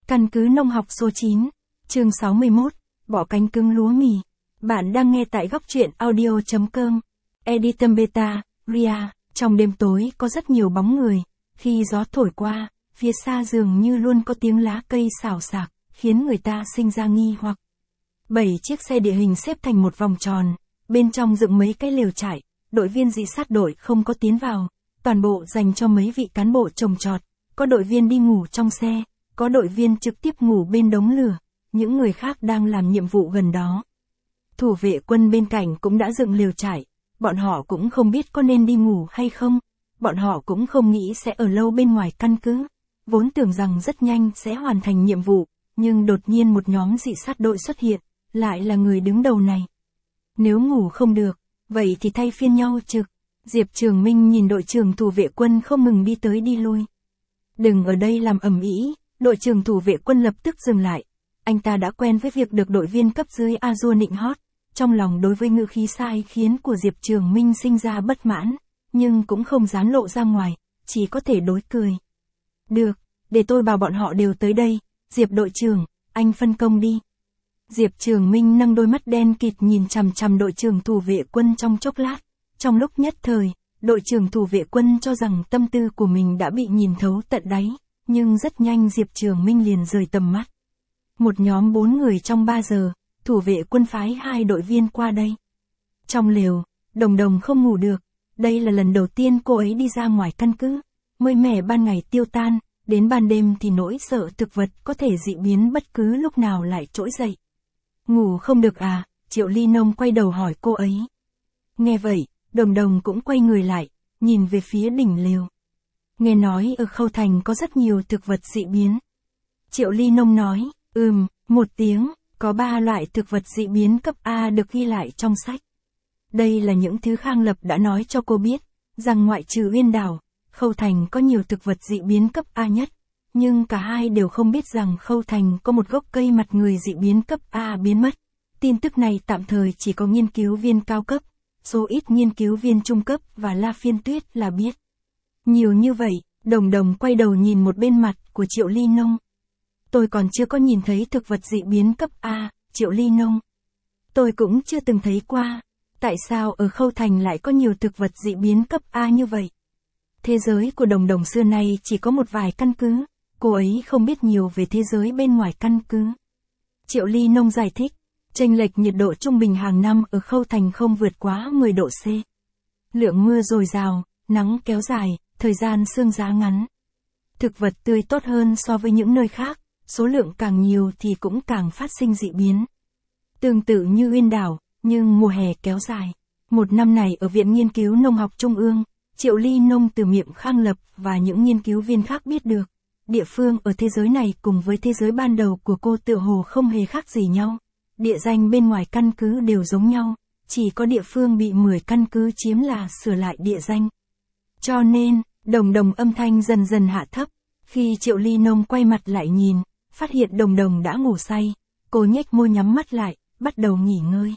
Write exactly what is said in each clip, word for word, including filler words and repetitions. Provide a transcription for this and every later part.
Căn cứ nông học số chín, chương sáu mươi mốt, bỏ cánh cứng lúa mì. Bạn đang nghe tại góc truyện audio chấm com. Editum Beta, Ria, trong đêm tối có rất nhiều bóng người. Khi gió thổi qua, phía xa dường như luôn có tiếng lá cây xào xạc, khiến người ta sinh ra nghi hoặc. Bảy chiếc xe địa hình xếp thành một vòng tròn, bên trong dựng mấy cái lều trại, đội viên dị sát đội không có tiến vào, toàn bộ dành cho mấy vị cán bộ trồng trọt, có đội viên đi ngủ trong xe, có đội viên trực tiếp ngủ bên đống lửa, những người khác đang làm nhiệm vụ gần đó. Thủ vệ quân bên cạnh cũng đã dựng lều trại, bọn họ cũng không biết có nên đi ngủ hay không, bọn họ cũng không nghĩ sẽ ở lâu bên ngoài căn cứ, vốn tưởng rằng rất nhanh sẽ hoàn thành nhiệm vụ, nhưng đột nhiên một nhóm dị sát đội xuất hiện, lại là người đứng đầu này. Nếu ngủ không được, vậy thì thay phiên nhau trực. Diệp Trường Minh nhìn đội trưởng thủ vệ quân không ngừng đi tới đi lui. Đừng ở đây làm ầm ĩ, đội trưởng thủ vệ quân lập tức dừng lại. Anh ta đã quen với việc được đội viên cấp dưới A-dua nịnh hót, trong lòng đối với ngữ khí sai khiến của Diệp Trường Minh sinh ra bất mãn, nhưng cũng không dám lộ ra ngoài, chỉ có thể đối cười. Được, để tôi bảo bọn họ đều tới đây, Diệp đội trưởng, anh phân công đi. Diệp Trường Minh nâng đôi mắt đen kịt nhìn chằm chằm đội trưởng thủ vệ quân trong chốc lát. Trong lúc nhất thời, đội trưởng thủ vệ quân cho rằng tâm tư của mình đã bị nhìn thấu tận đáy, nhưng rất nhanh Diệp Trường Minh liền rời tầm mắt. Một nhóm bốn người trong ba giờ, thủ vệ quân phái hai đội viên qua đây. Trong lều, Đồng Đồng không ngủ được, đây là lần đầu tiên cô ấy đi ra ngoài căn cứ, mới mẻ ban ngày tiêu tan, đến ban đêm thì nỗi sợ thực vật có thể dị biến bất cứ lúc nào lại trỗi dậy. Ngủ không được à? Triệu Ly Nông quay đầu hỏi cô ấy. Nghe vậy, Đồng Đồng cũng quay người lại, nhìn về phía đỉnh lều. Nghe nói ở Khâu Thành có rất nhiều thực vật dị biến. Triệu Ly Nông nói, ừm, một tiếng, có ba loại thực vật dị biến cấp A được ghi lại trong sách. Đây là những thứ Khang Lập đã nói cho cô biết, rằng ngoại trừ Uyên Đảo, Khâu Thành có nhiều thực vật dị biến cấp A nhất. Nhưng cả hai đều không biết rằng Khâu Thành có một gốc cây mặt người dị biến cấp A biến mất. Tin tức này tạm thời chỉ có nghiên cứu viên cao cấp, số ít nghiên cứu viên trung cấp và La Phiên Tuyết là biết. Nhiều như vậy, Đồng Đồng quay đầu nhìn một bên mặt của Triệu Ly Nông. Tôi còn chưa có nhìn thấy thực vật dị biến cấp A, Triệu Ly Nông. Tôi cũng chưa từng thấy qua. Tại sao ở Khâu Thành lại có nhiều thực vật dị biến cấp A như vậy? Thế giới của Đồng Đồng xưa nay chỉ có một vài căn cứ, cô ấy không biết nhiều về thế giới bên ngoài căn cứ. Triệu Ly Nông giải thích, chênh lệch nhiệt độ trung bình hàng năm ở Khâu Thành không vượt quá mười độ C. Lượng mưa dồi dào, nắng kéo dài, thời gian sương giá ngắn. Thực vật tươi tốt hơn so với những nơi khác, số lượng càng nhiều thì cũng càng phát sinh dị biến. Tương tự như Uyên Đảo, nhưng mùa hè kéo dài. Một năm này ở Viện Nghiên cứu Nông học Trung ương, Triệu Ly Nông từ miệng Khang Lập và những nghiên cứu viên khác biết được, địa phương ở thế giới này cùng với thế giới ban đầu của cô tựa hồ không hề khác gì nhau. Địa danh bên ngoài căn cứ đều giống nhau, chỉ có địa phương bị mười căn cứ chiếm là sửa lại địa danh. Cho nên, Đồng Đồng âm thanh dần dần hạ thấp, khi Triệu Ly Nông quay mặt lại nhìn, phát hiện Đồng Đồng đã ngủ say, cô nhếch môi nhắm mắt lại, bắt đầu nghỉ ngơi.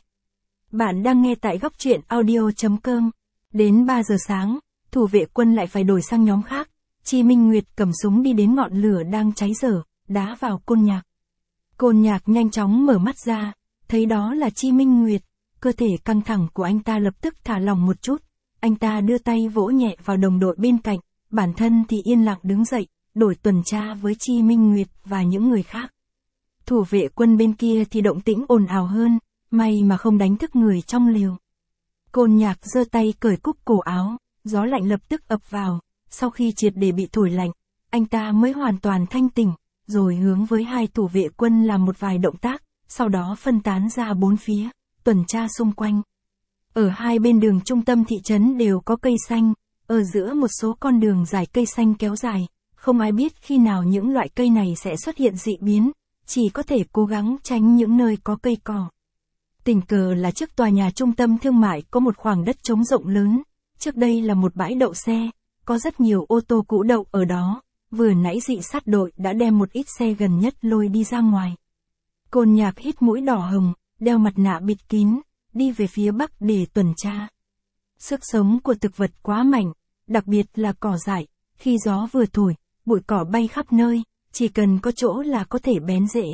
Bạn đang nghe tại góc truyện audio chấm com. Đến ba giờ sáng, thủ vệ quân lại phải đổi sang nhóm khác. Chi Minh Nguyệt cầm súng đi đến ngọn lửa đang cháy dở, đá vào Côn Nhạc. Côn Nhạc nhanh chóng mở mắt ra, thấy đó là Chi Minh Nguyệt, cơ thể căng thẳng của anh ta lập tức thả lỏng một chút. Anh ta đưa tay vỗ nhẹ vào đồng đội bên cạnh, bản thân thì yên lặng đứng dậy, đổi tuần tra với Chi Minh Nguyệt và những người khác. Thủ vệ quân bên kia thì động tĩnh ồn ào hơn, may mà không đánh thức người trong lều. Côn Nhạc giơ tay cởi cúc cổ áo, gió lạnh lập tức ập vào, sau khi triệt để bị thổi lạnh, anh ta mới hoàn toàn thanh tỉnh, rồi hướng với hai thủ vệ quân làm một vài động tác, sau đó phân tán ra bốn phía, tuần tra xung quanh. Ở hai bên đường trung tâm thị trấn đều có cây xanh, ở giữa một số con đường dài cây xanh kéo dài, không ai biết khi nào những loại cây này sẽ xuất hiện dị biến, chỉ có thể cố gắng tránh những nơi có cây cỏ. Tình cờ là trước tòa nhà trung tâm thương mại có một khoảng đất trống rộng lớn, trước đây là một bãi đậu xe, có rất nhiều ô tô cũ đậu ở đó, vừa nãy dị sát đội đã đem một ít xe gần nhất lôi đi ra ngoài. Côn Nhạc hít mũi đỏ hồng, đeo mặt nạ bịt kín, đi về phía bắc để tuần tra. Sức sống của thực vật quá mạnh, đặc biệt là cỏ dại, khi gió vừa thổi, bụi cỏ bay khắp nơi, chỉ cần có chỗ là có thể bén rễ.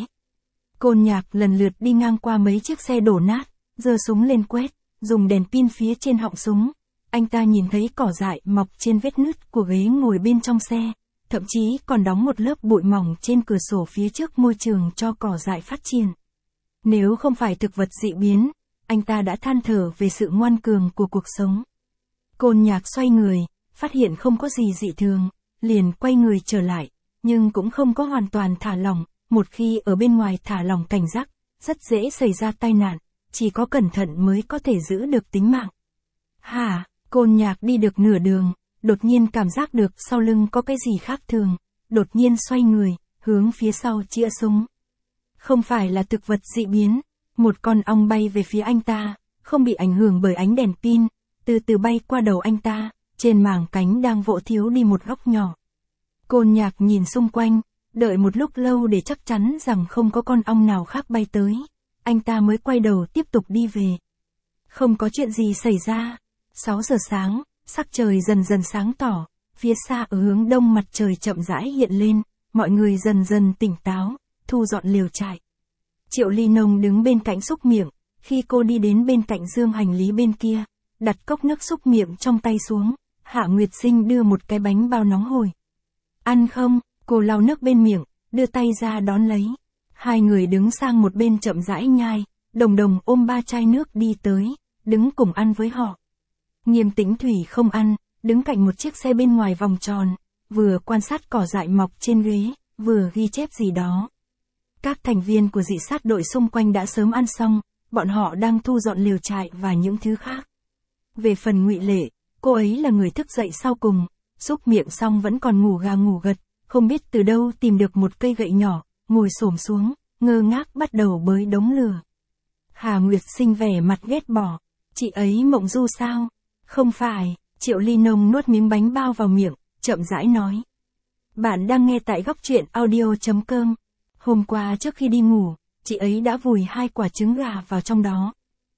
Côn Nhạc lần lượt đi ngang qua mấy chiếc xe đổ nát, giơ súng lên quét, dùng đèn pin phía trên họng súng. Anh ta nhìn thấy cỏ dại mọc trên vết nứt của ghế ngồi bên trong xe, thậm chí còn đóng một lớp bụi mỏng trên cửa sổ phía trước môi trường cho cỏ dại phát triển. Nếu không phải thực vật dị biến, anh ta đã than thở về sự ngoan cường của cuộc sống. Côn Nhạc xoay người, phát hiện không có gì dị thường, liền quay người trở lại, nhưng cũng không có hoàn toàn thả lỏng, một khi ở bên ngoài thả lỏng cảnh giác, rất dễ xảy ra tai nạn, chỉ có cẩn thận mới có thể giữ được tính mạng. Hả, Côn Nhạc đi được nửa đường, đột nhiên cảm giác được sau lưng có cái gì khác thường, đột nhiên xoay người, hướng phía sau chĩa súng. Không phải là thực vật dị biến, một con ong bay về phía anh ta, không bị ảnh hưởng bởi ánh đèn pin, từ từ bay qua đầu anh ta, trên màng cánh đang vỗ thiếu đi một góc nhỏ. Côn Nhạc nhìn xung quanh, đợi một lúc lâu để chắc chắn rằng không có con ong nào khác bay tới, anh ta mới quay đầu tiếp tục đi về. Không có chuyện gì xảy ra. sáu giờ sáng, sắc trời dần dần sáng tỏ, phía xa ở hướng đông mặt trời chậm rãi hiện lên, mọi người dần dần tỉnh táo, thu dọn lều trại. Triệu Ly Nông đứng bên cạnh xúc miệng, khi cô đi đến bên cạnh dương hành lý bên kia, đặt cốc nước xúc miệng trong tay xuống, Hạ Nguyệt Sinh đưa một cái bánh bao nóng hổi. Ăn không? Cô lau nước bên miệng, đưa tay ra đón lấy. Hai người đứng sang một bên chậm rãi nhai, Đồng Đồng ôm ba chai nước đi tới, đứng cùng ăn với họ. Nghiêm Tĩnh Thủy không ăn, đứng cạnh một chiếc xe bên ngoài vòng tròn, vừa quan sát cỏ dại mọc trên ghế, vừa ghi chép gì đó. Các thành viên của dị sát đội xung quanh đã sớm ăn xong, bọn họ đang thu dọn lều trại và những thứ khác. Về phần Ngụy Lệ, cô ấy là người thức dậy sau cùng, xúc miệng xong vẫn còn ngủ gà ngủ gật, không biết từ đâu tìm được một cây gậy nhỏ, ngồi xổm xuống, ngơ ngác bắt đầu bới đống lửa. Hà Nguyệt Sinh vẻ mặt ghét bỏ, chị ấy mộng du sao? Không phải, Triệu Ly Nông nuốt miếng bánh bao vào miệng, chậm rãi nói. Bạn đang nghe tại góc truyện audio chấm com. Hôm qua trước khi đi ngủ, chị ấy đã vùi hai quả trứng gà vào trong đó.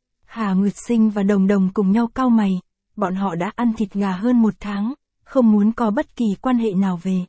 Hà Nguyệt Sinh và Đồng Đồng cùng nhau cau mày, bọn họ đã ăn thịt gà hơn một tháng, không muốn có bất kỳ quan hệ nào về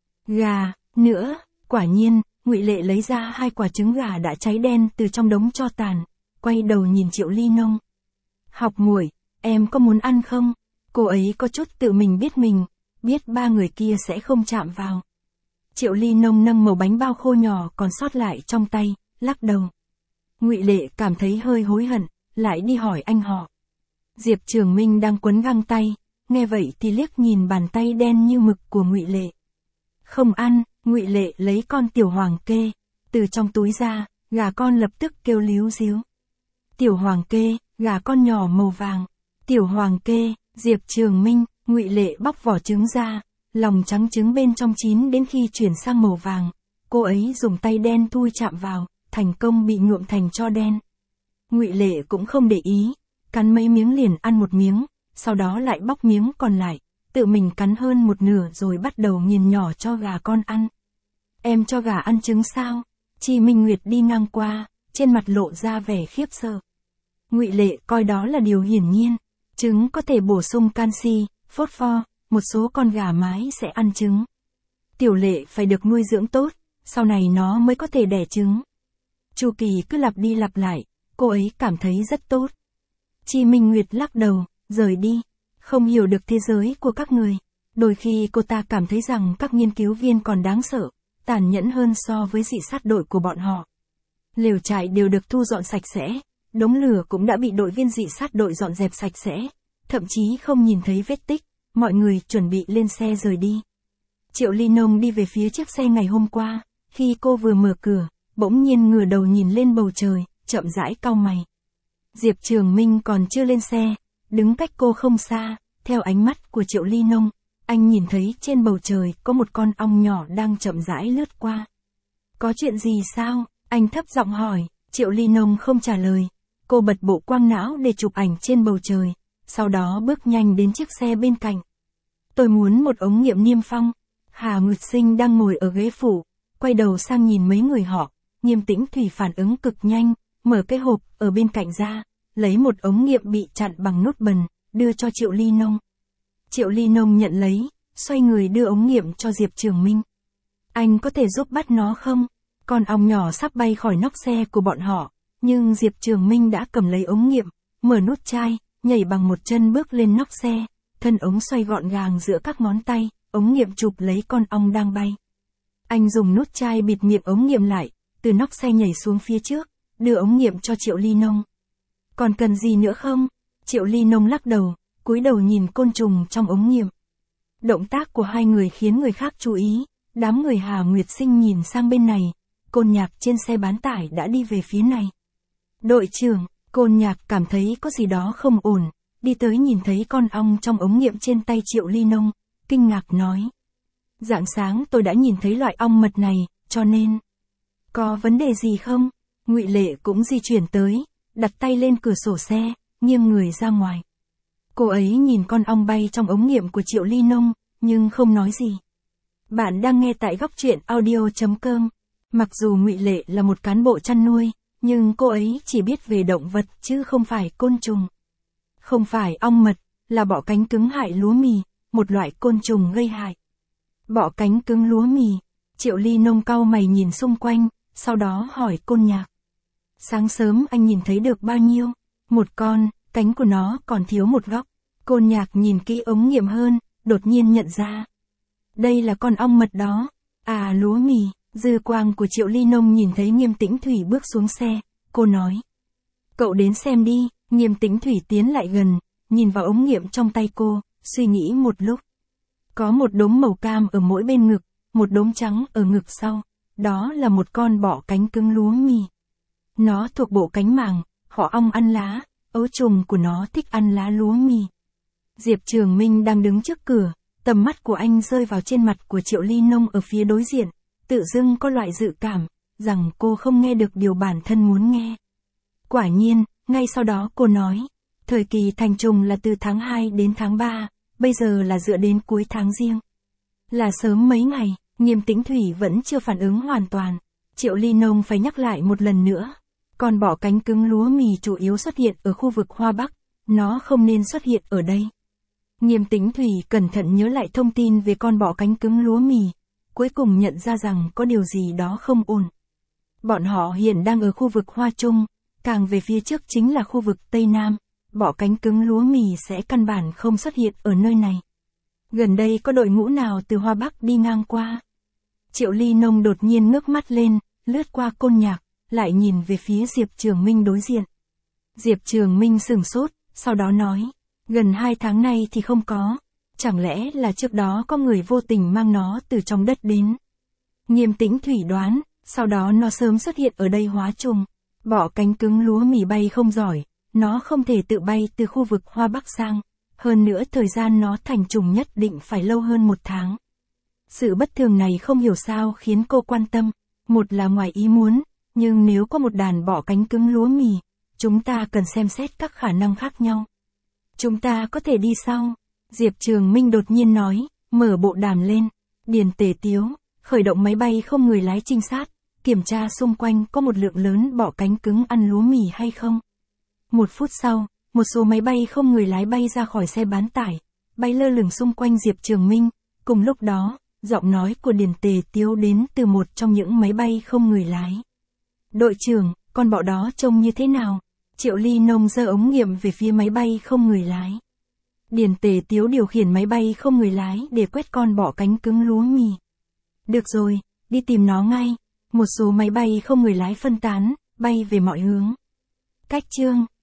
gà nữa. Quả nhiên, Ngụy Lệ lấy ra hai quả trứng gà đã cháy đen từ trong đống tro tàn, quay đầu nhìn Triệu Ly Nông. Học muội, em có muốn ăn không? Cô ấy có chút tự mình biết mình, biết ba người kia sẽ không chạm vào. Triệu Ly Nông nâng mẩu bánh bao khô nhỏ còn sót lại trong tay, lắc đầu. Ngụy Lệ cảm thấy hơi hối hận, lại đi hỏi anh họ. Diệp Trường Minh đang quấn găng tay, nghe vậy thì liếc nhìn bàn tay đen như mực của Ngụy Lệ. Không ăn. Ngụy Lệ lấy con tiểu hoàng kê, từ trong túi ra, gà con lập tức kêu líu ríu. Tiểu hoàng kê, gà con nhỏ màu vàng. Tiểu hoàng kê, Diệp Trường Minh, Ngụy Lệ bóc vỏ trứng ra, lòng trắng trứng bên trong chín đến khi chuyển sang màu vàng, cô ấy dùng tay đen thui chạm vào, thành công bị nhuộm thành tro đen. Ngụy Lệ cũng không để ý, cắn mấy miếng liền ăn một miếng, sau đó lại bóc miếng còn lại, tự mình cắn hơn một nửa rồi bắt đầu nghiền nhỏ cho gà con ăn. Em cho gà ăn trứng sao? Chi Minh Nguyệt đi ngang qua, trên mặt lộ ra vẻ khiếp sợ. Ngụy Lệ coi đó là điều hiển nhiên, trứng có thể bổ sung canxi, phốt pho, một số con gà mái sẽ ăn trứng. Tiểu Lệ phải được nuôi dưỡng tốt, sau này nó mới có thể đẻ trứng. Chu kỳ cứ lặp đi lặp lại, cô ấy cảm thấy rất tốt. Chi Minh Nguyệt lắc đầu, rời đi, không hiểu được thế giới của các người. Đôi khi cô ta cảm thấy rằng các nghiên cứu viên còn đáng sợ, tàn nhẫn hơn so với dị sát đội của bọn họ. Lều trại đều được thu dọn sạch sẽ, đống lửa cũng đã bị đội viên dị sát đội dọn dẹp sạch sẽ, thậm chí không nhìn thấy vết tích, mọi người chuẩn bị lên xe rời đi. Triệu Ly Nông đi về phía chiếc xe ngày hôm qua, khi cô vừa mở cửa, bỗng nhiên ngửa đầu nhìn lên bầu trời, chậm rãi cau mày. Diệp Trường Minh còn chưa lên xe, đứng cách cô không xa, theo ánh mắt của Triệu Ly Nông, anh nhìn thấy trên bầu trời có một con ong nhỏ đang chậm rãi lướt qua. Có chuyện gì sao? Anh thấp giọng hỏi. Triệu Ly Nông không trả lời, cô bật bộ quang não để chụp ảnh trên bầu trời, sau đó bước nhanh đến chiếc xe bên cạnh. Tôi muốn một ống nghiệm niêm phong. Hà Nguyệt Sinh đang ngồi ở ghế phụ, quay đầu sang nhìn mấy người họ, Nghiêm Tĩnh Thủy phản ứng cực nhanh, mở cái hộp ở bên cạnh ra, lấy một ống nghiệm bị chặn bằng nút bần, đưa cho Triệu Ly Nông. Triệu Ly Nông nhận lấy, xoay người đưa ống nghiệm cho Diệp Trường Minh. Anh có thể giúp bắt nó không? Con ong nhỏ sắp bay khỏi nóc xe của bọn họ, nhưng Diệp Trường Minh đã cầm lấy ống nghiệm, mở nút chai, nhảy bằng một chân bước lên nóc xe, thân ống xoay gọn gàng giữa các ngón tay, ống nghiệm chụp lấy con ong đang bay. Anh dùng nút chai bịt miệng ống nghiệm lại, từ nóc xe nhảy xuống phía trước, đưa ống nghiệm cho Triệu Ly Nông. Còn cần gì nữa không? Triệu Ly Nông lắc đầu, cúi đầu nhìn côn trùng trong ống nghiệm. Động tác của hai người khiến người khác chú ý, đám người Hà Nguyệt Sinh nhìn sang bên này, Côn Nhạc trên xe bán tải đã đi về phía này. Đội trưởng, Côn Nhạc cảm thấy có gì đó không ổn, đi tới nhìn thấy con ong trong ống nghiệm trên tay Triệu Ly Nông, kinh ngạc nói. Rạng sáng tôi đã nhìn thấy loại ong mật này, cho nên... Có vấn đề gì không? Ngụy Lệ cũng di chuyển tới, đặt tay lên cửa sổ xe, nghiêng người ra ngoài. Cô ấy nhìn con ong bay trong ống nghiệm của Triệu Ly Nông, nhưng không nói gì. Bạn đang nghe tại góc truyện audio chấm com. Mặc dù Ngụy Lệ là một cán bộ chăn nuôi, nhưng cô ấy chỉ biết về động vật chứ không phải côn trùng. Không phải ong mật, là bọ cánh cứng hại lúa mì, một loại côn trùng gây hại. Bọ cánh cứng lúa mì. Triệu Ly Nông cau mày nhìn xung quanh, sau đó hỏi Côn Nhạc. Sáng sớm anh nhìn thấy được bao nhiêu? Một con, cánh của nó còn thiếu một góc. Côn Nhạc nhìn kỹ ống nghiệm hơn, đột nhiên nhận ra. Đây là con ong mật đó. À lúa mì. Dư quang của Triệu Ly Nông nhìn thấy Nghiêm Tĩnh Thủy bước xuống xe, cô nói. Cậu đến xem đi. Nghiêm Tĩnh Thủy tiến lại gần, nhìn vào ống nghiệm trong tay cô, suy nghĩ một lúc. Có một đốm màu cam ở mỗi bên ngực, một đốm trắng ở ngực sau, đó là một con bọ cánh cứng lúa mì. Nó thuộc bộ cánh màng, họ ong ăn lá, ấu trùng của nó thích ăn lá lúa mì. Diệp Trường Minh đang đứng trước cửa, tầm mắt của anh rơi vào trên mặt của Triệu Ly Nông ở phía đối diện, tự dưng có loại dự cảm, rằng cô không nghe được điều bản thân muốn nghe. Quả nhiên, ngay sau đó cô nói, thời kỳ thành trùng là từ tháng hai đến tháng ba, bây giờ là dựa đến cuối tháng Giêng. Là sớm mấy ngày, Nghiêm Tĩnh Thủy vẫn chưa phản ứng hoàn toàn. Triệu Ly Nông phải nhắc lại một lần nữa. Con bọ cánh cứng lúa mì chủ yếu xuất hiện ở khu vực Hoa Bắc, nó không nên xuất hiện ở đây. Nghiêm Tĩnh Thủy cẩn thận nhớ lại thông tin về con bọ cánh cứng lúa mì, cuối cùng nhận ra rằng có điều gì đó không ổn. Bọn họ hiện đang ở khu vực Hoa Trung, càng về phía trước chính là khu vực Tây Nam, bọ cánh cứng lúa mì sẽ căn bản không xuất hiện ở nơi này. Gần đây có đội ngũ nào từ Hoa Bắc đi ngang qua? Triệu Ly Nông đột nhiên ngước mắt lên, lướt qua Côn Nhạc, lại nhìn về phía Diệp Trường Minh đối diện. Diệp Trường Minh sửng sốt, sau đó nói, gần hai tháng nay thì không có, chẳng lẽ là trước đó có người vô tình mang nó từ trong đất đến. Nghiêm Tĩnh Thủy đoán, sau đó nó sớm xuất hiện ở đây hóa trùng. Bọ cánh cứng lúa mì bay không giỏi, nó không thể tự bay từ khu vực Hoa Bắc sang, hơn nữa thời gian nó thành trùng nhất định phải lâu hơn một tháng. Sự bất thường này không hiểu sao khiến cô quan tâm, một là ngoài ý muốn, nhưng nếu có một đàn bọ cánh cứng lúa mì, chúng ta cần xem xét các khả năng khác nhau. Chúng ta có thể đi sau. Diệp Trường Minh đột nhiên nói, mở bộ đàm lên, Điền Tề Tiếu, khởi động máy bay không người lái trinh sát, kiểm tra xung quanh có một lượng lớn bọ cánh cứng ăn lúa mì hay không. Một phút sau, một số máy bay không người lái bay ra khỏi xe bán tải, bay lơ lửng xung quanh Diệp Trường Minh, cùng lúc đó, giọng nói của Điền Tề Tiếu đến từ một trong những máy bay không người lái. Đội trưởng, con bọ đó trông như thế nào? Triệu Ly Nông giơ ống nghiệm về phía máy bay không người lái. Điền Tề Tiếu điều khiển máy bay không người lái để quét con bọ cánh cứng lúa mì. Được rồi, đi tìm nó ngay. Một số máy bay không người lái phân tán, bay về mọi hướng. Cách chương